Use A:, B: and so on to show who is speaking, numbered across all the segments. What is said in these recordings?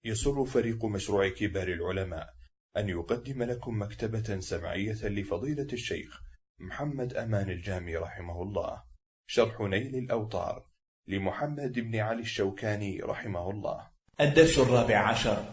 A: يسر فريق مشروع كبار العلماء أن يقدم لكم مكتبة سمعية لفضيلة الشيخ محمد أمان الجامي رحمه الله، شرح نيل الأوطار لمحمد بن علي الشوكاني رحمه الله.
B: الدرس 14.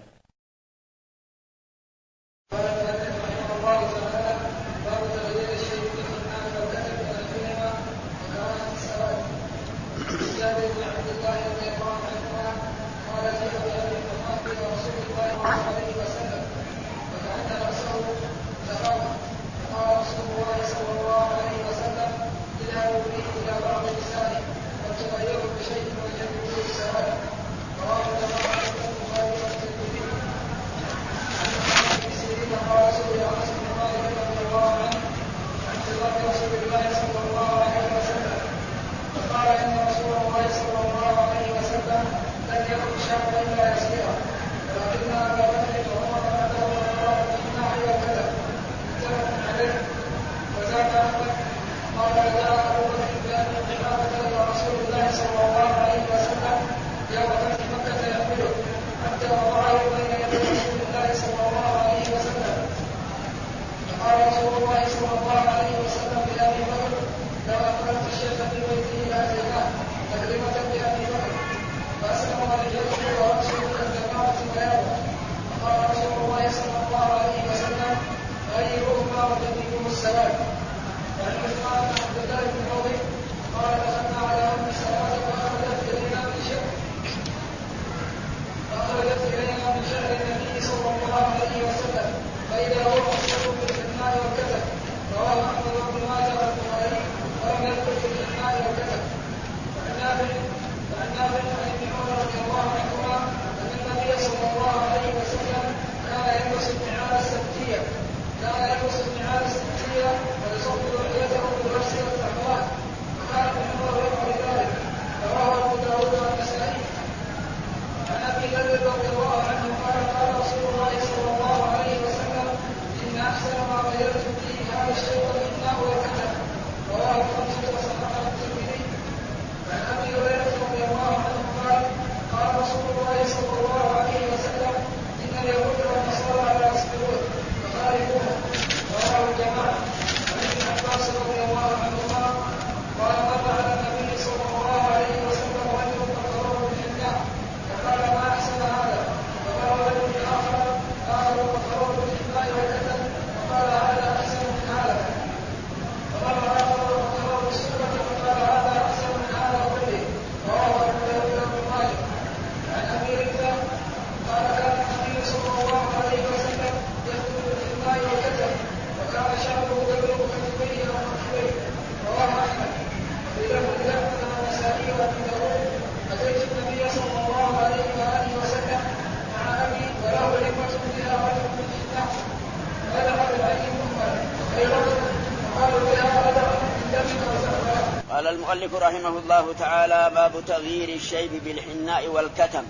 C: قال المؤلف رحمه الله تعالى: باب تغيير الشيب بالحناء والكتم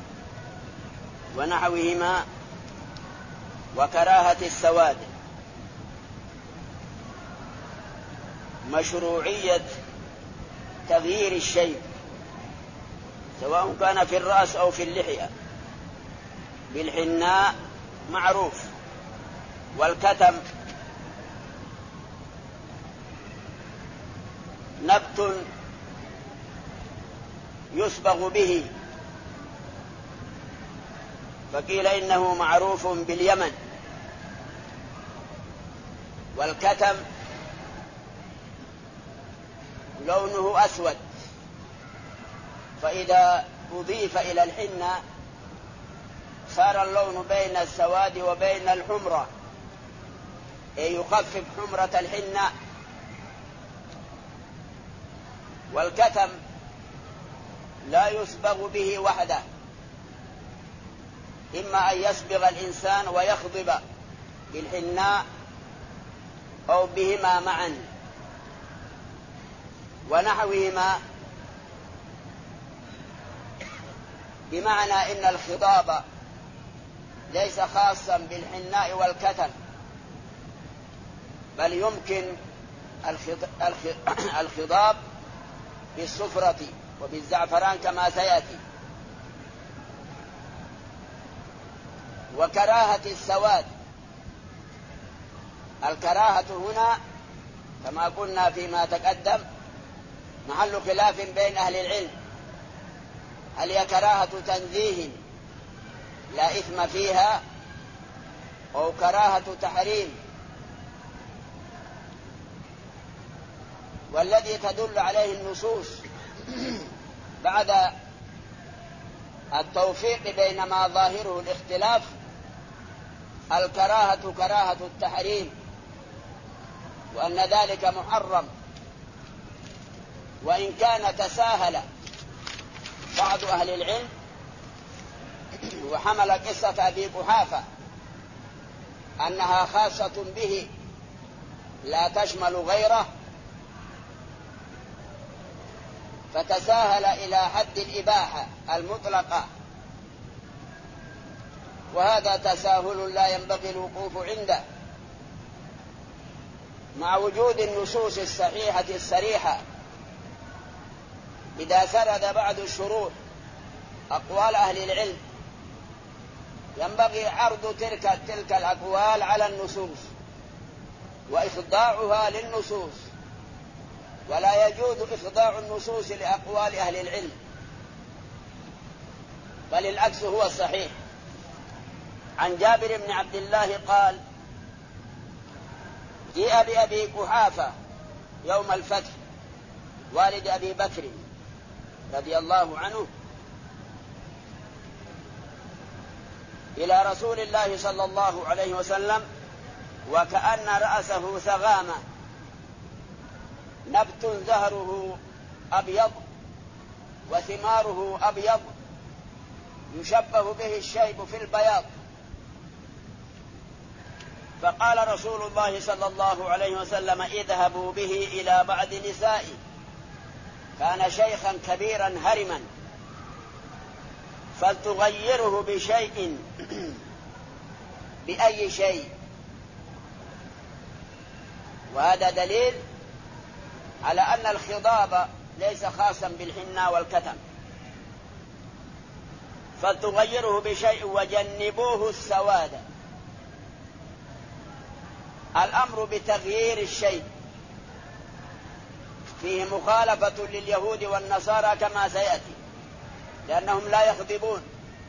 C: ونحوهما وكراهة السواد. مشروعية تغيير الشيب سواء كان في الرأس أو في اللحية بالحناء معروف، والكتم نبت يصبغ به، فقيل إنه معروف باليمن. والكتم لونه أسود، فإذا أضيف إلى الحنة صار اللون بين السواد وبين الحمرة، أي يخفف حمرة الحنة. والكتم لا يصبغ به وحده، إما أن يصبغ الإنسان ويخضب بالحناء أو بهما معا ونحوهما، بمعنى إن الخضاب ليس خاصا بالحناء والكتم، بل يمكن الخضاب بالصفرة وبالزعفران كما سيأتي. وكراهة السواد. الكراهة هنا كما قلنا فيما تقدم محل خلاف بين أهل العلم، هل هي كراهة تنزيه لا إثم فيها أو كراهة تحريم؟ والذي تدل عليه النصوص بعد التوفيق بين ما ظاهره الاختلاف الكراهة كراهة التحريم، وأن ذلك محرم، وإن كان تساهل بعض أهل العلم وحمل قصة أبي قحافة أنها خاصة به لا تشمل غيره، فتساهل إلى حد الإباحة المطلقة، وهذا تساهل لا ينبغي الوقوف عنده، مع وجود النصوص الصحيحة الصريحة. إذا سرد بعض الشروط أقوال أهل العلم ينبغي عرض تلك الأقوال على النصوص وإخضاعها للنصوص، ولا يجوز إخضاع النصوص لأقوال أهل العلم، بل العكس هو الصحيح. عن جابر بن عبد الله قال: جيء بأبي قحافة يوم الفتح والد أبي بكر رضي الله عنه إلى رسول الله صلى الله عليه وسلم وكأن رأسه ثغامة، نبت زهره أبيض وثماره أبيض يشبه به الشيب في البياض. فقال رسول الله صلى الله عليه وسلم: اذهبوا به إلى بعض نسائي، كان شيخا كبيرا هرما، فلتغيره بشيء بأي شيء. وهذا دليل على أن الخضاب ليس خاصا بالحنة والكتم. فلتغيره بشيء وجنبوه السواد. الأمر بتغيير الشيء فيه مخالفة لليهود والنصارى كما سيأتي، لأنهم لا يخضبون.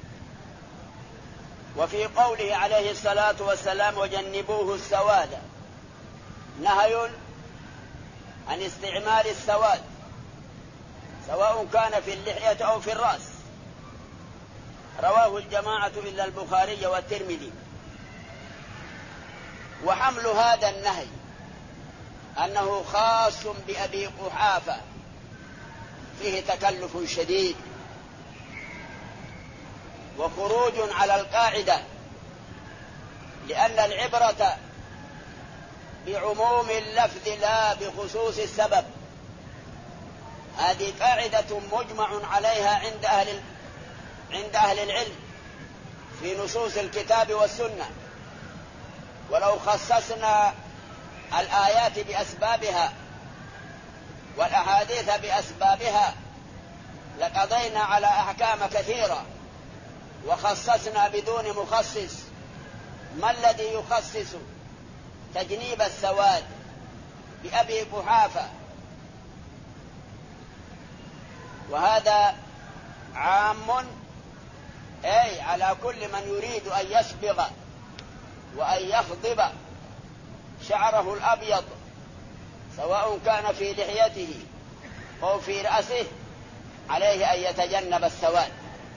C: وفي قوله عليه الصلاة والسلام: وجنبوه السواد، نهي عن استعمال السواد سواء كان في اللحية أو في الرأس. رواه الجماعة إلا البخاري والترمذي. وحمل هذا النهي أنه خاص بأبي قحافة فيه تكلف شديد وخروج على القاعدة، لأن العبرة بعموم اللفظ لا بخصوص السبب. هذه قاعدة مجمع عليها عند أهل العلم في نصوص الكتاب والسنة. ولو خصصنا الآيات بأسبابها والأحاديث بأسبابها لقضينا على أحكام كثيرة، وخصصنا بدون مخصص. ما الذي يخصص تجنيب السواد بأبي قحافة؟ وهذا عام أي على كل من يريد أن يسبغ وأن يخضب شعره الأبيض، سواء كان في لحيته أو في رأسه، عليه أن يتجنب السواد.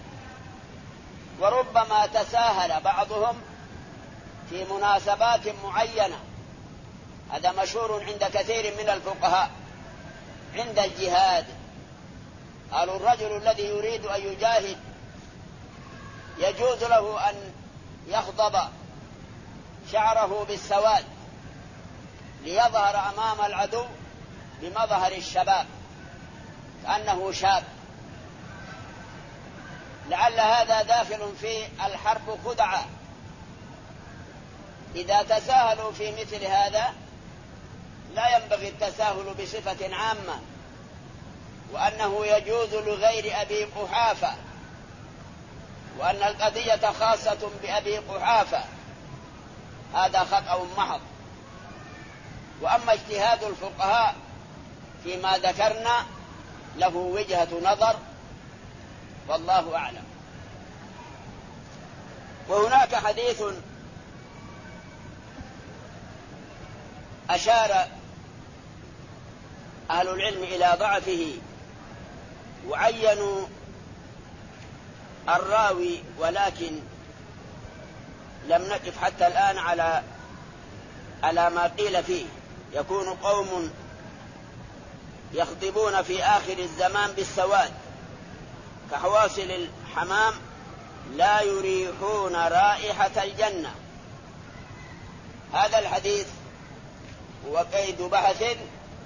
C: وربما تساهل بعضهم في مناسبات معينة، هذا مشهور عند كثير من الفقهاء. عند الجهاد قالوا: الرجل الذي يريد أن يجاهد يجوز له أن يخضب شعره بالسواد ليظهر أمام العدو بمظهر الشباب كأنه شاب. لعل هذا داخل في الحرب خدعة. إذا تساهلوا في مثل هذا لا ينبغي التساهل بصفة عامة، وأنه يجوز لغير أبي قحافة وأن القضية خاصة بأبي قحافة هذا خطأ محض. وأما اجتهاد الفقهاء فيما ذكرنا له وجهة نظر والله أعلم. وهناك حديث أشار أهل العلم إلى ضعفه وعينوا الراوي، ولكن لم نقف حتى الآن على ما قيل فيه. يكون قوم يخضبون في آخر الزمان بالسواد كحواصل الحمام لا يريحون رائحة الجنة. هذا الحديث هو قيد بحث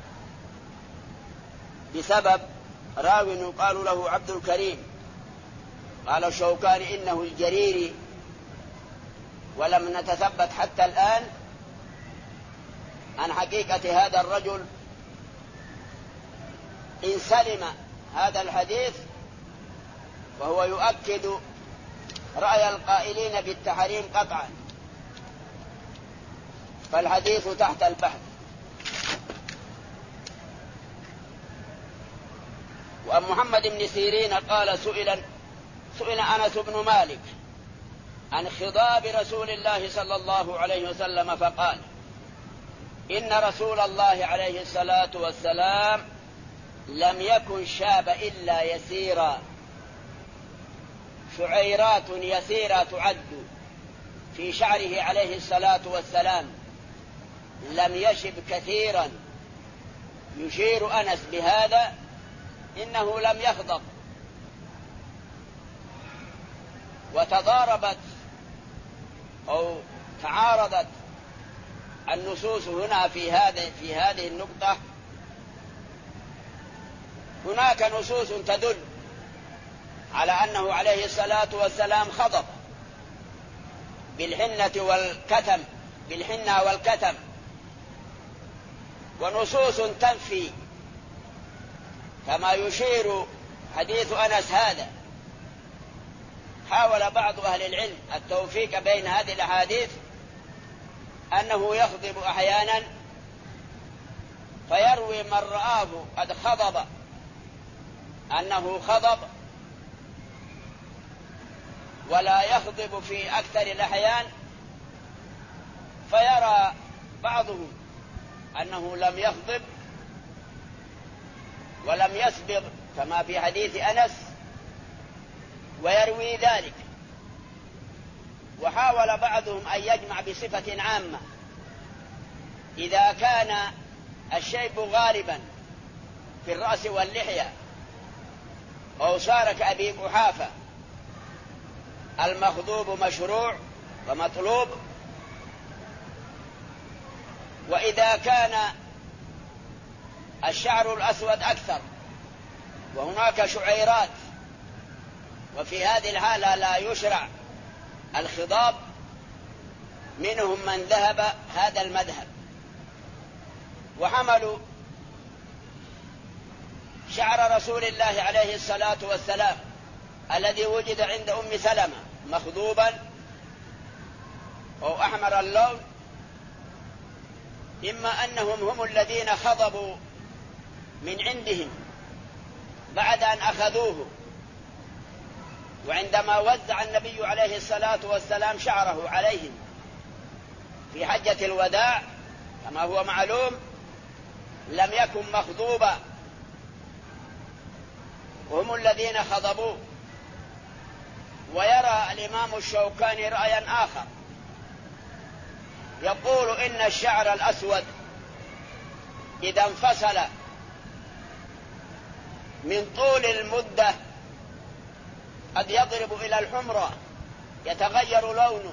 C: بسبب راو يقال له عبد الكريم، قال الشوكاني إنه الجريري، ولم نتثبت حتى الآن عن حقيقة هذا الرجل. إن سلم هذا الحديث وهو يؤكد رأي القائلين بالتحريم قطعا، فالحديث تحت البحث. وعن محمد بن سيرين قال سئل أنس بن مالك عن خضاب رسول الله صلى الله عليه وسلم فقال: إن رسول الله عليه الصلاة والسلام لم يكن شاب إلا يسيرا، شعيرات يسيرة تعد في شعره عليه الصلاة والسلام، لم يشب كثيرا. يشير أنس بهذا إنه لم يخضب. وتضاربت أو تعارضت النصوص هنا في هذه النقطة. هناك نصوص تدل على أنه عليه الصلاة والسلام خضب بالحنة والكتم، ونصوص تنفي كما يشير حديث أنس هذا. حاول بعض أهل العلم التوفيق بين هذه الأحاديث، أنه يخضب أحيانا فيروي من رآه قد خضب أنه خضب، ولا يخضب في أكثر الأحيان، فيرى بعضهم أنه لم يخضب ولم يسبغ كما في حديث أنس ويروي ذلك. وحاول بعضهم أن يجمع بصفة عامة: إذا كان الشيب غالبا في الرأس واللحية أو صار كأبي قحافة المخضوب مشروع ومطلوب، وإذا كان الشعر الأسود أكثر وهناك شعيرات، وفي هذه الحالة لا يشرع الخضاب، منهم من ذهب هذا المذهب وحملوا شعر رسول الله عليه الصلاة والسلام الذي وجد عند أم سلمة مخضوبا أو أحمر اللون، إما أنهم هم الذين خضبوا من عندهم بعد أن أخذوه، وعندما وزع النبي عليه الصلاة والسلام شعره عليهم في حجة الوداع كما هو معلوم لم يكن مخضوبا، وهم الذين خضبوه. ويرى الإمام الشوكاني رأيا آخر، يقول إن الشعر الأسود إذا انفصل من طول المدة قد يضرب إلى الحمرة يتغير لونه،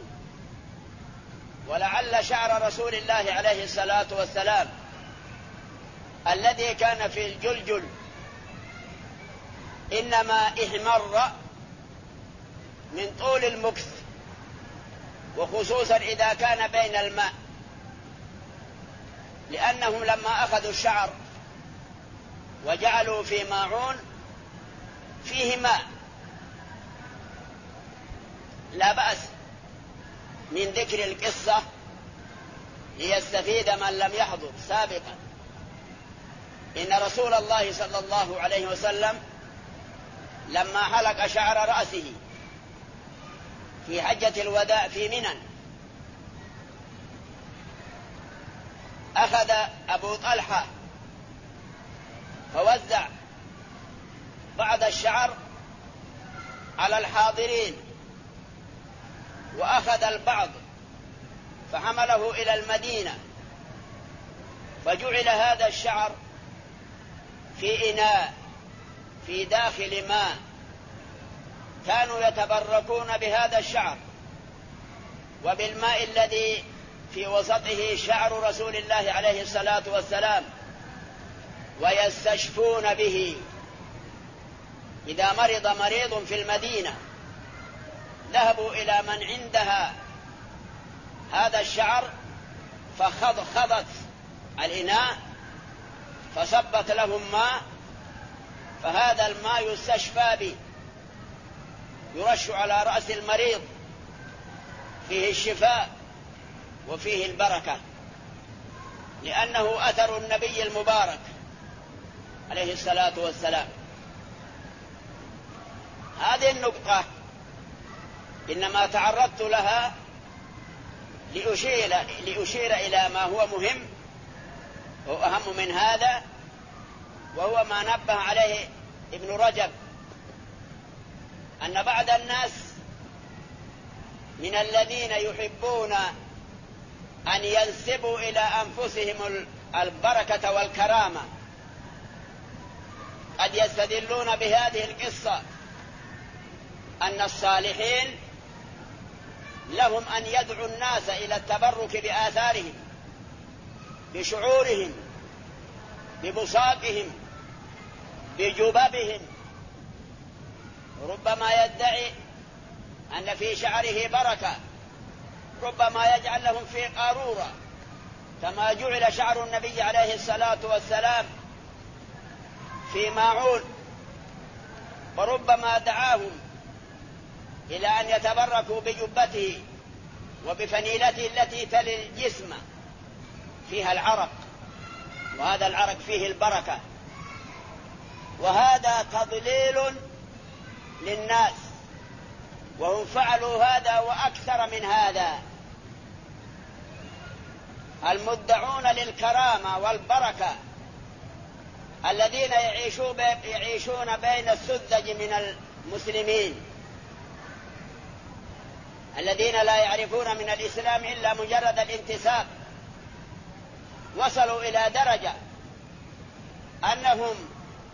C: ولعل شعر رسول الله عليه الصلاة والسلام الذي كان في الجلجل إنما احمر من طول المكث، وخصوصا إذا كان بين الماء، لأنهم لما أخذوا الشعر وجعلوا في ماعون فيه ماء لا بأس من ذكر القصة ليستفيد من لم يحضر سابقا. إن رسول الله صلى الله عليه وسلم لما حلق شعر رأسه في حجة الوداع في منى، أخذ أبو طلحة فوزع بعض الشعر على الحاضرين، وأخذ البعض فحمله إلى المدينة، فجعل هذا الشعر في إناء في داخل ماء، كانوا يتبركون بهذا الشعر وبالماء الذي في وسطه شعر رسول الله عليه الصلاة والسلام، ويستشفون به. إذا مرض مريض في المدينة ذهبوا إلى من عندها هذا الشعر فخضت الإناء فصبت لهم ماء، فهذا الماء يستشفى به، يرش على رأس المريض، فيه الشفاء وفيه البركة، لأنه أثر النبي المبارك عليه الصلاة والسلام. هذه النقطة إنما تعرضت لها لأشير إلى ما هو مهم وأهم من هذا، وهو ما نبه عليه ابن رجب، أن بعض الناس من الذين يحبون أن ينسبوا إلى أنفسهم البركة والكرامة قد يستدلون بهذه القصة أن الصالحين لهم أن يدعوا الناس إلى التبرك بآثارهم، بشعورهم، ببصاقهم، بجبابهم. ربما يدعي أن في شعره بركة، ربما يجعل لهم في قارورة كما جعل شعر النبي عليه الصلاة والسلام في ماعون، وربما دعاهم إلى أن يتبركوا بجبته وبفنيلته التي تلي الجسم فيها العرق، وهذا العرق فيه البركة. وهذا تضليل للناس، وهم فعلوا هذا وأكثر من هذا. المدعون للكرامة والبركة الذين يعيشون بين السذج من المسلمين، الذين لا يعرفون من الإسلام إلا مجرد الانتساب، وصلوا إلى درجة أنهم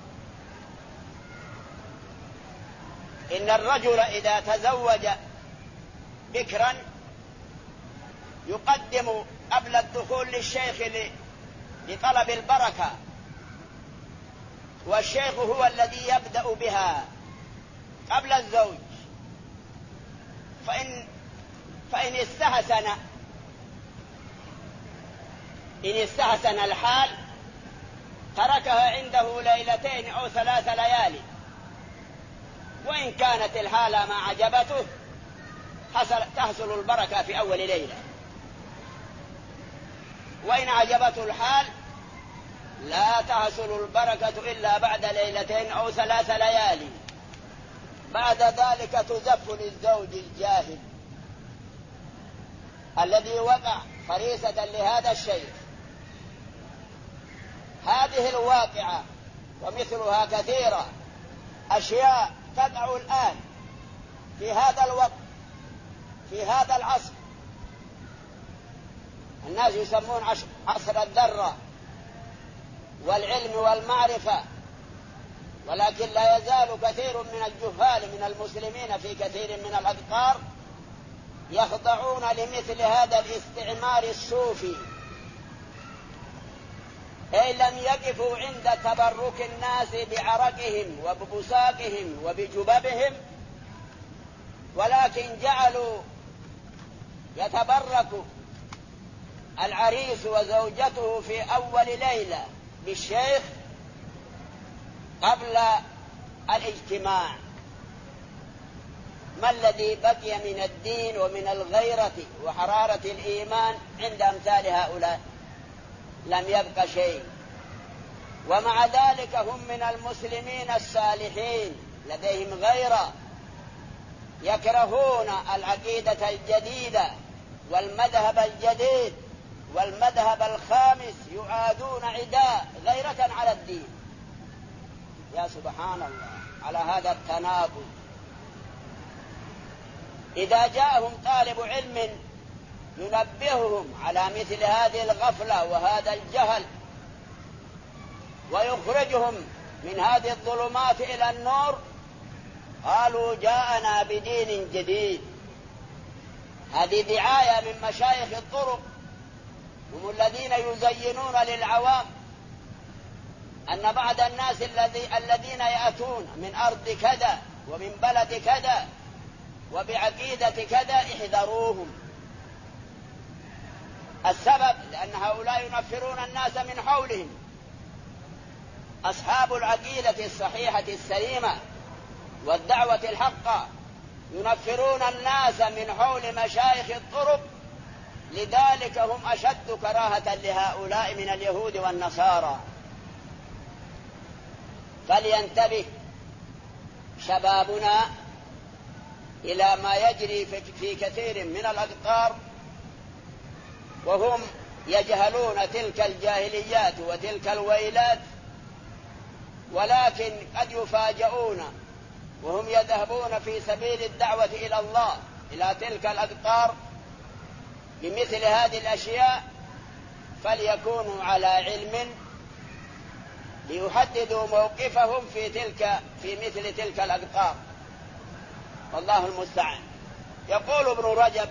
C: إن الرجل إذا تزوج بكرا يقدم قبل الدخول للشيخ لطلب البركة، والشيخ هو الذي يبدأ بها قبل الزوج، فإن استحسن الحال تركها عنده ليلتين أو 3 ليالي، وإن كانت الحالة ما عجبته تحصل البركة في أول ليلة، وإن عجبته الحال لا تحصل البركة إلا بعد 2 أو 3 ليالي. بعد ذلك تزف للزوج الجاهل الذي وقع فريسة لهذا الشيء. هذه الواقعة ومثلها كثيرة، أشياء تقع الآن في هذا الوقت في هذا العصر. الناس يسمون عصر الذرة والعلم والمعرفة، ولكن لا يزال كثير من الجهال من المسلمين في كثير من الأقطار يخضعون لمثل هذا الاستعمار الصوفي، أي لم يقفوا عند تبرك الناس بعرقهم وببساقهم وبجبابهم، ولكن جعلوا يتبرك العريس وزوجته في أول ليلة بالشيخ قبل الاجتماع. ما الذي بقي من الدين ومن الغيرة وحرارة الإيمان عند أمثال هؤلاء؟ لم يبق شيء. ومع ذلك هم من المسلمين الصالحين، لديهم غيرة، يكرهون العقيدة الجديدة والمذهب الجديد والمذهب الخامس، يعادون عداء غيرة على الدين. يا سبحان الله على هذا التناقض. إذا جاءهم طالب علم ينبههم على مثل هذه الغفلة وهذا الجهل ويخرجهم من هذه الظلمات إلى النور، قالوا جاءنا بدين جديد. هذه دعاية من مشايخ الطرق، هم الذين يزينون للعوام أن بعض الناس الذين يأتون من أرض كذا ومن بلد كذا وبعقيدة كذا احذروهم. السبب لأن هؤلاء ينفرون الناس من حولهم. أصحاب العقيدة الصحيحة السليمة والدعوة الحقة ينفرون الناس من حول مشايخ الطرق، لذلك هم أشد كراهة لهؤلاء من اليهود والنصارى. فلينتبه شبابنا إلى ما يجري في كثير من الأقطار، وهم يجهلون تلك الجاهليات وتلك الويلات، ولكن قد يفاجؤون وهم يذهبون في سبيل الدعوة إلى الله إلى تلك الأقطار بمثل هذه الأشياء، فليكونوا على علم ليحددوا موقفهم في مثل تلك الأقطار. والله المستعان. يقول ابن رجب: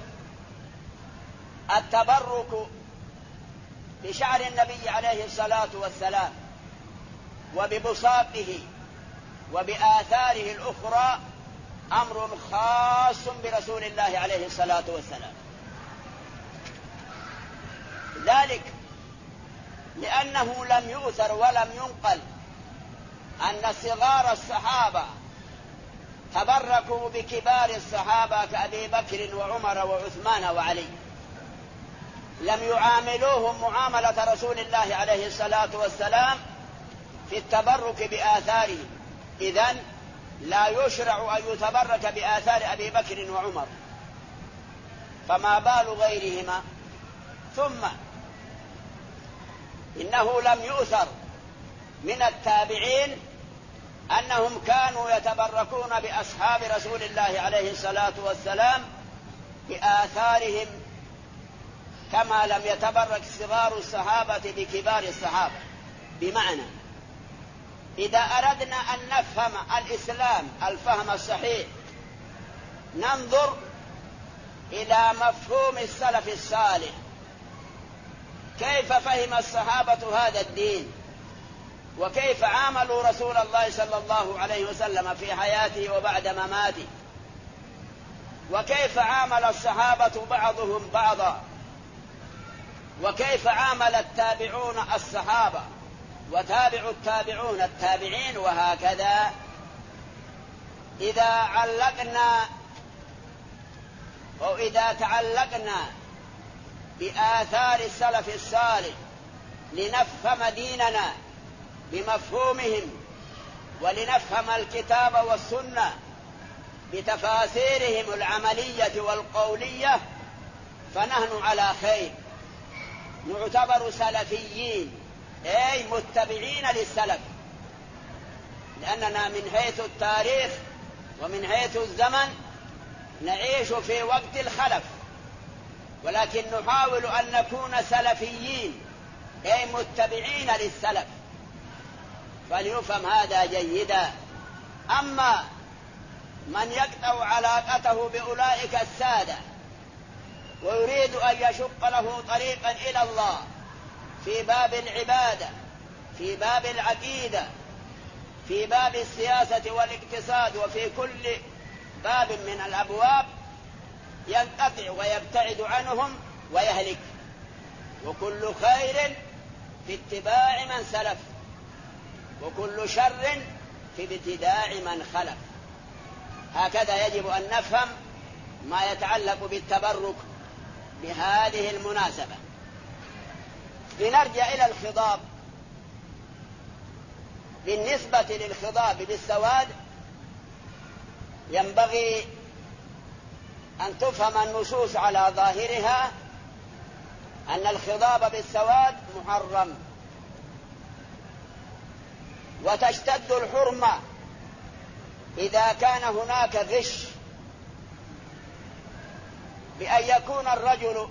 C: التبرك بشعر النبي عليه الصلاة والسلام وببصاقه وبآثاره الأخرى أمر خاص برسول الله عليه الصلاة والسلام، ذلك لأنه لم يؤثر ولم ينقل أن صغار الصحابة تبركوا بكبار الصحابة كأبي بكر وعمر وعثمان وعلي، لم يعاملوهم معاملة رسول الله عليه الصلاة والسلام في التبرك بآثارهم. إذن لا يشرع أن يتبرك بآثار أبي بكر وعمر، فما بال غيرهما؟ ثم إنه لم يؤثر من التابعين أنهم كانوا يتبركون بأصحاب رسول الله عليه الصلاة والسلام بآثارهم كما لم يتبرك صغار الصحابة بكبار الصحابة. بمعنى إذا أردنا أن نفهم الإسلام الفهم الصحيح ننظر إلى مفهوم السلف الصالح، كيف فهم الصحابة هذا الدين، وكيف عاملوا رسول الله صلى الله عليه وسلم في حياته وبعد مماته، وكيف عامل الصحابة بعضهم بعضا، وكيف عامل التابعون الصحابة وتابع التابعون التابعين، وهكذا. إذا علقنا أو إذا تعلقنا بآثار السلف الصالح لنفهم ديننا بمفهومهم ولنفهم الكتاب والسنة بتفاسيرهم العملية والقولية، فنحن على خير، نعتبر سلفيين، أي متبعين للسلف، لأننا من حيث التاريخ ومن حيث الزمن نعيش في وقت الخلف، ولكن نحاول أن نكون سلفيين أي متبعين للسلف، فليفهم هذا جيدا. أما من يقطع علاقته بأولئك السادة ويريد أن يشق له طريقا إلى الله في باب العبادة، في باب العقيدة، في باب السياسة والاقتصاد، وفي كل باب من الأبواب، ينقطع ويبتعد عنهم ويهلك. وكل خير في اتباع من سلف، وكل شر في ابتداع من خلف. هكذا يجب أن نفهم ما يتعلق بالتبرك بهذه المناسبة. لنرجع إلى الخضاب. بالنسبة للخضاب بالسواد ينبغي أن تفهم النصوص على ظاهرها أن الخضاب بالسواد محرم، وتشتد الحرمة إذا كان هناك غش، بأن يكون الرجل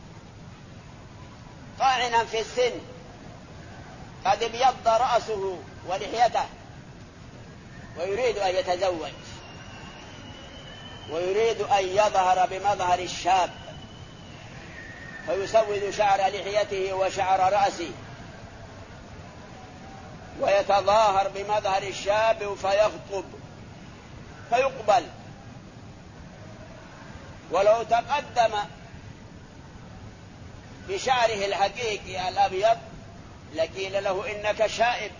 C: طاعنا في السن قد ابيض رأسه ولحيته ويريد أن يتزوج ويريد أن يظهر بمظهر الشاب، فيسود شعر لحيته وشعر رأسه ويتظاهر بمظهر الشاب فيخطب فيقبل، ولو تقدم بشعره الحقيقي الأبيض لقيل له إنك شائب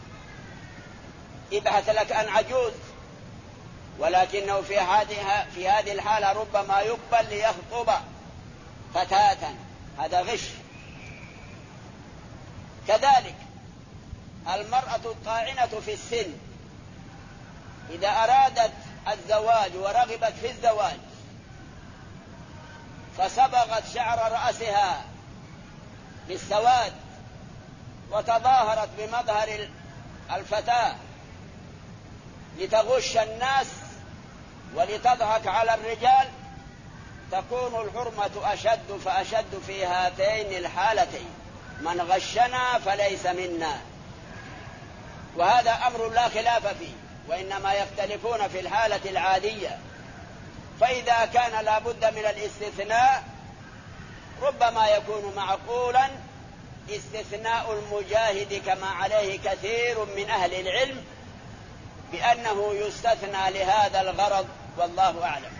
C: ابحث لك عن عجوز، ولكنه في هذه الحالة ربما يقبل ليخطب فتاة، هذا غش. كذلك المرأة الطاعنة في السن إذا أرادت الزواج ورغبت في الزواج فصبغت شعر رأسها بالسواد وتظاهرت بمظهر الفتاة لتغش الناس ولتضحك على الرجال، تكون الحرمة أشد فأشد في هاتين الحالتين. من غشنا فليس منا، وهذا أمر لا خلاف فيه، وإنما يختلفون في الحالة العادية. فإذا كان لا بد من الاستثناء ربما يكون معقولا استثناء المجاهد كما عليه كثير من أهل العلم بأنه يستثنى لهذا الغرض، والله أعلم.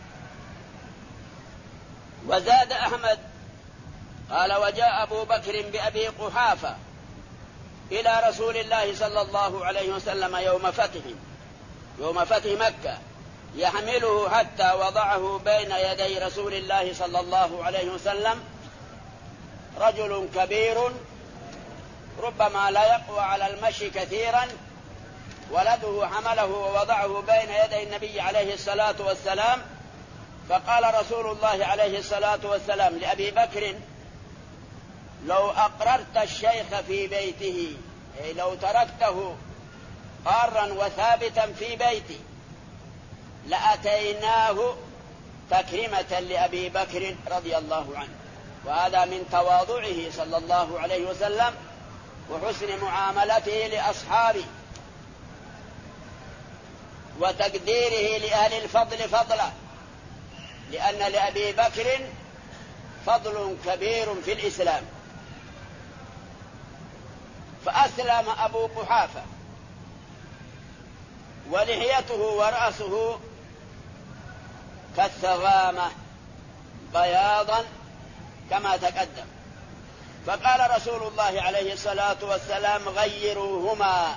C: وزاد أحمد قال: وجاء أبو بكر بأبي قحافة إلى رسول الله صلى الله عليه وسلم يوم فتح مكة يحمله حتى وضعه بين يدي رسول الله صلى الله عليه وسلم. رجل كبير ربما لا يقوى على المشي كثيرا، ولده حمله ووضعه بين يدي النبي عليه الصلاة والسلام. فقال رسول الله عليه الصلاة والسلام لأبي بكر: لو أقررت الشيخ في بيته، أي لو تركته قارا وثابتا في بيتي لأتيناه تكريمة لأبي بكر رضي الله عنه. وهذا من تواضعه صلى الله عليه وسلم وحسن معاملته لأصحابه وتقديره لأهل الفضل فضله، لأن لأبي بكر فضل كبير في الإسلام. فأسلم أبو قحافة ولحيته ورأسه كالثغامة بياضا كما تقدم. فقال رسول الله عليه الصلاة والسلام: غيروهما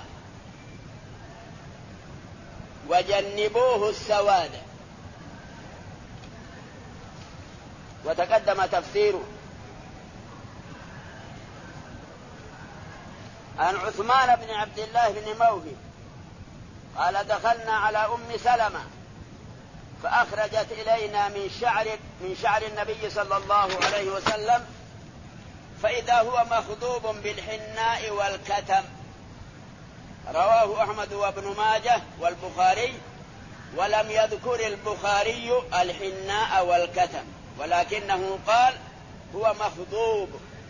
C: وجنبوه السواد. وتقدم تفسيره. عن عثمان بن عبد الله بن موهب قال: دخلنا على أم سلمة فأخرجت إلينا من شعر النبي صلى الله عليه وسلم، فإذا هو مخضوب بالحناء والكتم. رواه أحمد وابن ماجه والبخاري، ولم يذكر البخاري الحناء والكتم، ولكنه قال هو مخضوب.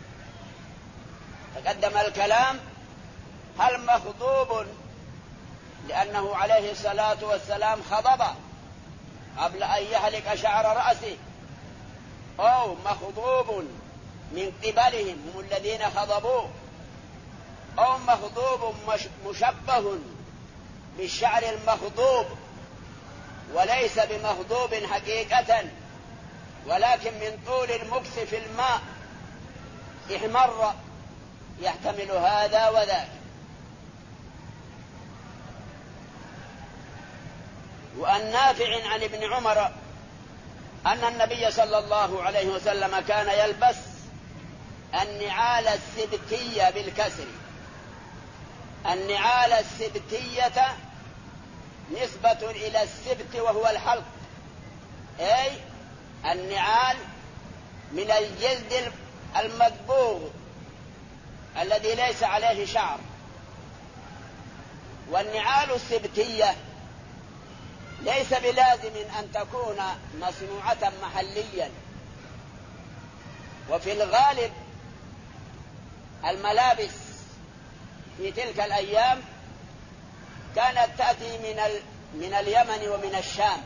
C: تقدم الكلام: هل مخضوب لأنه عليه الصلاة والسلام خضب قبل أن يحلق شعر رأسه، أو مخضوب من قبلهم هم الذين خضبوه، أو مخضوب مشبه بالشعر المخضوب وليس بمخضوب حقيقة، ولكن من طول المكث في الماء احمر، يحتمل هذا وذاك. وعن نافع عن ابن عمر أن النبي صلى الله عليه وسلم كان يلبس النعال السبتية بالكسر. النعال السبتية نسبة إلى السبت وهو الحلق، أي النعال من الجلد المدبوغ الذي ليس عليه شعر. والنعال السبتية ليس بلازم أن تكون مصنوعة محليا، وفي الغالب الملابس في تلك الأيام كانت تأتي من اليمن ومن الشام.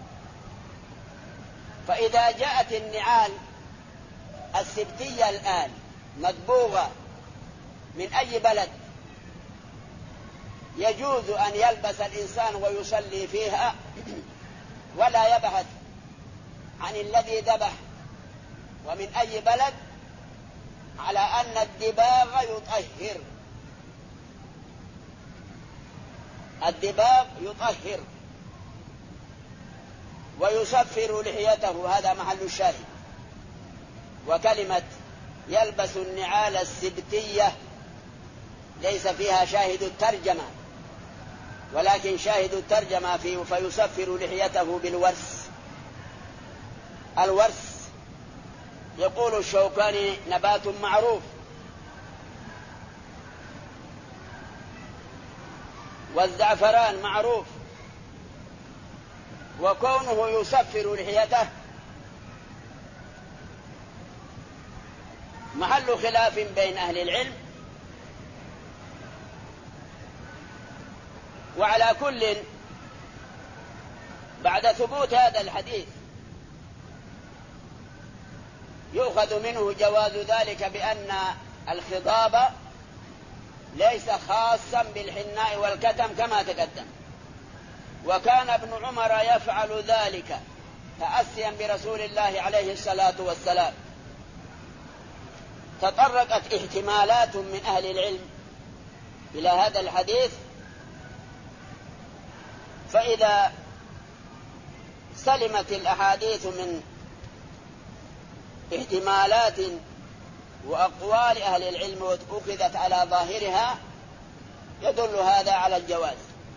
C: فإذا جاءت النعال السبتية الآن مدبوغة من أي بلد يجوز أن يلبس الإنسان ويصلي فيها ولا يبحث عن الذي ذبح ومن أي بلد، على أن الدباغ يطهر. الدباغ يطهر ويصفر لحيته، هذا محل الشاهد. وكلمة يلبس النعال السبتية ليس فيها شاهد الترجمة، ولكن شاهد الترجمة فيه فيصفر لحيته بالورس. الورس يقول الشوكاني نبات معروف، والزعفران معروف، وكونه يصفر لحيته محل خلاف بين أهل العلم. وعلى كل بعد ثبوت هذا الحديث يؤخذ منه جواز ذلك بأن الخضاب ليس خاصا بالحناء والكتم كما تقدم. وكان ابن عمر يفعل ذلك تأسيا برسول الله عليه الصلاة والسلام. تطرقت احتمالات من أهل العلم إلى هذا الحديث، فإذا سلمت الأحاديث من احتمالات وأقوال أهل العلم وأخذت على ظاهرها يدل هذا على الجواز.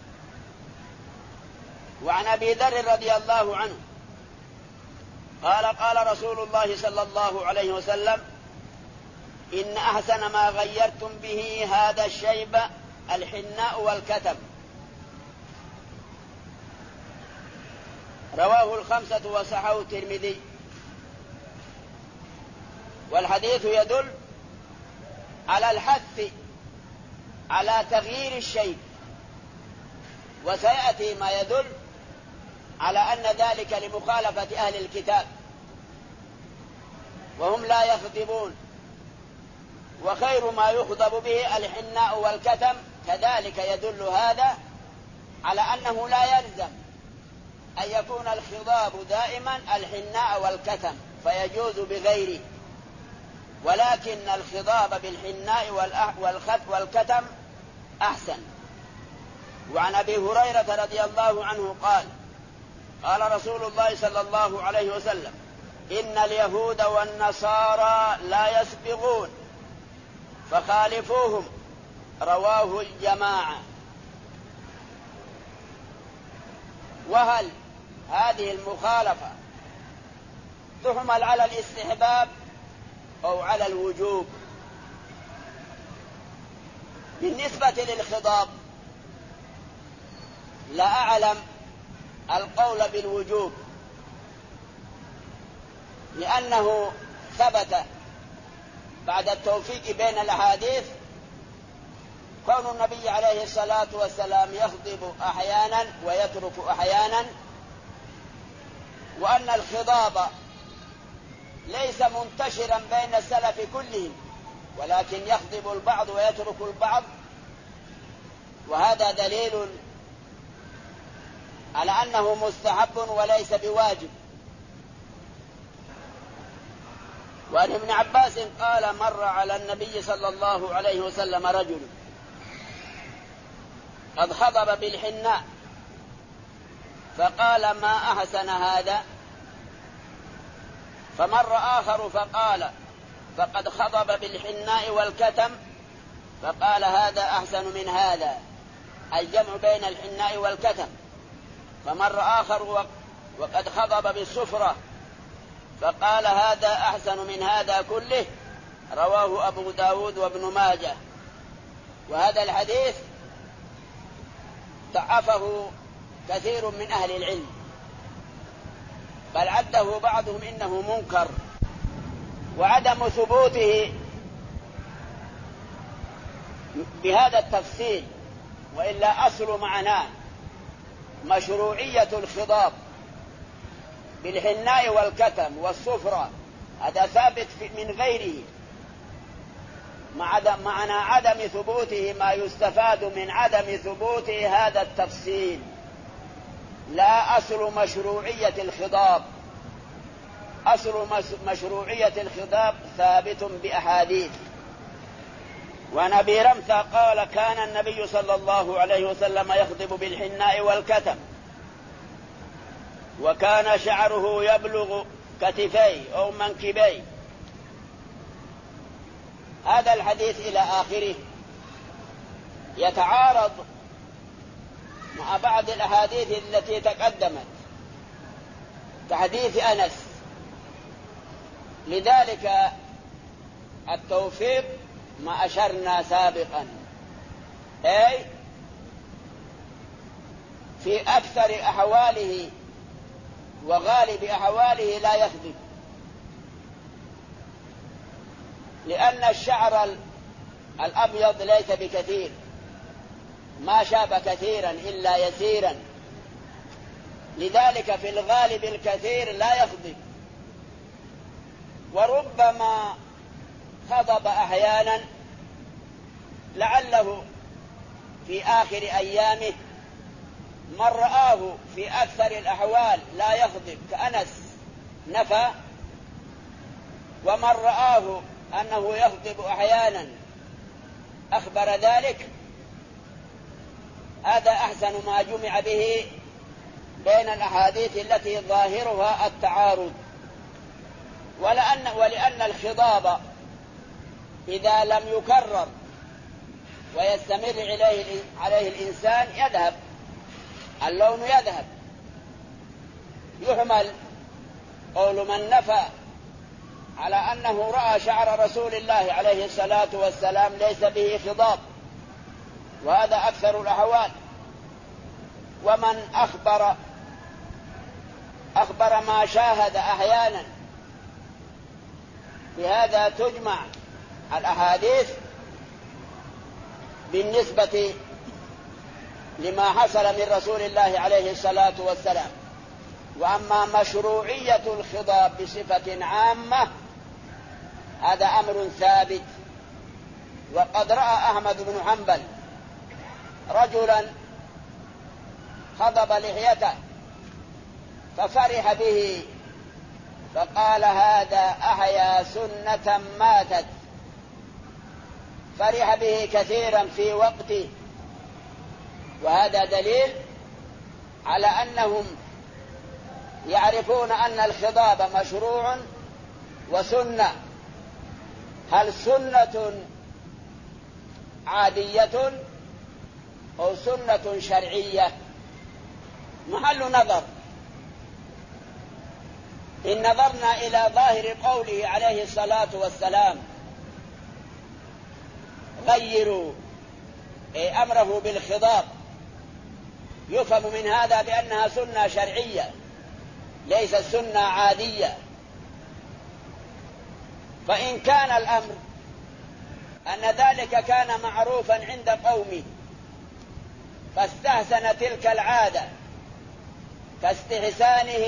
C: وعن أبي ذر رضي الله عنه قال قال رسول الله صلى الله عليه وسلم: إن أحسن ما غيرتم به هذا الشيب الحناء والكتم. رواه الخمسة وصححه الترمذي. والحديث يدل على الحث على تغيير الشيب، وسيأتي ما يدل على أن ذلك لمخالفة أهل الكتاب وهم لا يخطبون، وخير ما يخطب به الحناء والكتم. كذلك يدل هذا على أنه لا يلزم أن يكون الخضاب دائما الحناء والكتم، فيجوز بغيره، ولكن الخضاب بالحناء والكتم أحسن. وعن أبي هريرة رضي الله عنه قال قال رسول الله صلى الله عليه وسلم: إن اليهود والنصارى لا يسبغون فخالفوهم. رواه الجماعة. وهل هذه المخالفة تحمل على الاستحباب أو على الوجوب؟ بالنسبة للخضاب لا أعلم القول بالوجوب، لأنه ثبت بعد التوفيق بين الأحاديث كون النبي عليه الصلاة والسلام يخضب أحيانا ويترك أحيانا، وأن الخضاب ليس منتشرا بين السلف كلهم، ولكن يخضب البعض ويترك البعض، وهذا دليل على أنه مستحب وليس بواجب. وعن ابن عباس قال: مر على النبي صلى الله عليه وسلم رجل قد خضب بالحناء فقال ما أحسن هذا. فمر آخر فقال فقد خضب بالحناء والكتم، فقال هذا أحسن من هذا، الجمع بين الحناء والكتم. فمر آخر وقد خضب بالصفرة، فقال هذا أحسن من هذا كله. رواه أبو داود وابن ماجه. وهذا الحديث ضعفه كثير من أهل العلم، بل عده بعضهم إنه منكر. وعدم ثبوته بهذا التفصيل، وإلا أصل معناه مشروعية الخضاب بالحناء والكتم والصفرة، هذا ثابت من غيره. معنى عدم ثبوته ما يستفاد من عدم ثبوته هذا التفصيل، لا أصل مشروعية الخضاب. أصل مشروعية الخضاب ثابت بأحاديث. وعن أبي رمثة قال كان النبي صلى الله عليه وسلم يخضب بالحناء والكتم، وكان شعره يبلغ كتفي أو منكبي. هذا الحديث إلى آخره يتعارض مع بعض الأحاديث التي تقدمت كحديث أنس. لذلك التوفيق ما أشرنا سابقا، أي في أكثر أحواله وغالب أحواله لا يخضب، لأن الشعر الأبيض ليس بكثير، ما شاب كثيرا إلا يسيرا، لذلك في الغالب الكثير لا يخضب. وربما خضب أحيانا لعله في آخر أيامه، من رآه في أكثر الأحوال لا يخضب كأنس نفى، ومن رآه أنه يخضب أحيانا أخبر ذلك. هذا أحسن ما جمع به بين الأحاديث التي ظاهرها التعارض. ولأن الخضاب إذا لم يكرر ويستمر عليه الإنسان يذهب، اللون يذهب. يحمل قول من نفى على أنه رأى شعر رسول الله عليه الصلاة والسلام ليس به خضاب، وهذا أكثر الأحوال. ومن أخبر ما شاهد أحيانا، بهذا تجمع الأحاديث بالنسبة لما حصل من رسول الله عليه الصلاة والسلام. وأما مشروعية الخضاب بصفة عامة هذا أمر ثابت. وقد رأى أحمد بن حنبل رجلا خضب لحيته ففرح به، فقال هذا أحيا سنة ماتت. فرح به كثيرا في وقته، وهذا دليل على أنهم يعرفون أن الخضاب مشروع وسنة. هل سنة عادية أو سنة شرعية؟ محل نظر. إن نظرنا إلى ظاهر قوله عليه الصلاة والسلام غيروا أمره بالخضاب، يفهم من هذا بأنها سنة شرعية ليست سنة عادية. فإن كان الأمر أن ذلك كان معروفا عند قومه فاستحسن تلك العادة كاستحسانه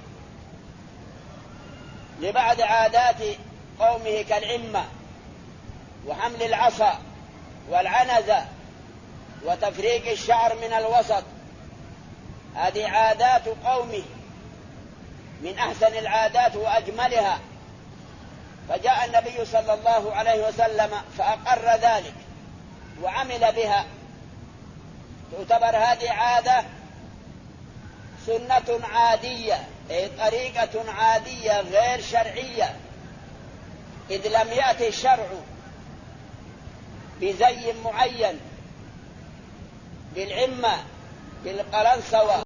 C: لبعض عادات قومه كالعمة وحمل العصا والعنزة وتفريق الشعر من الوسط، هذه عادات قومه من أحسن العادات وأجملها. فجاء النبي صلى الله عليه وسلم فأقر ذلك وعمل بها، تعتبر هذه عادة سنة عادية، أي طريقة عادية غير شرعية، إذ لم يأتي الشرع بزي معين، بالعمة، بالقلنسوة.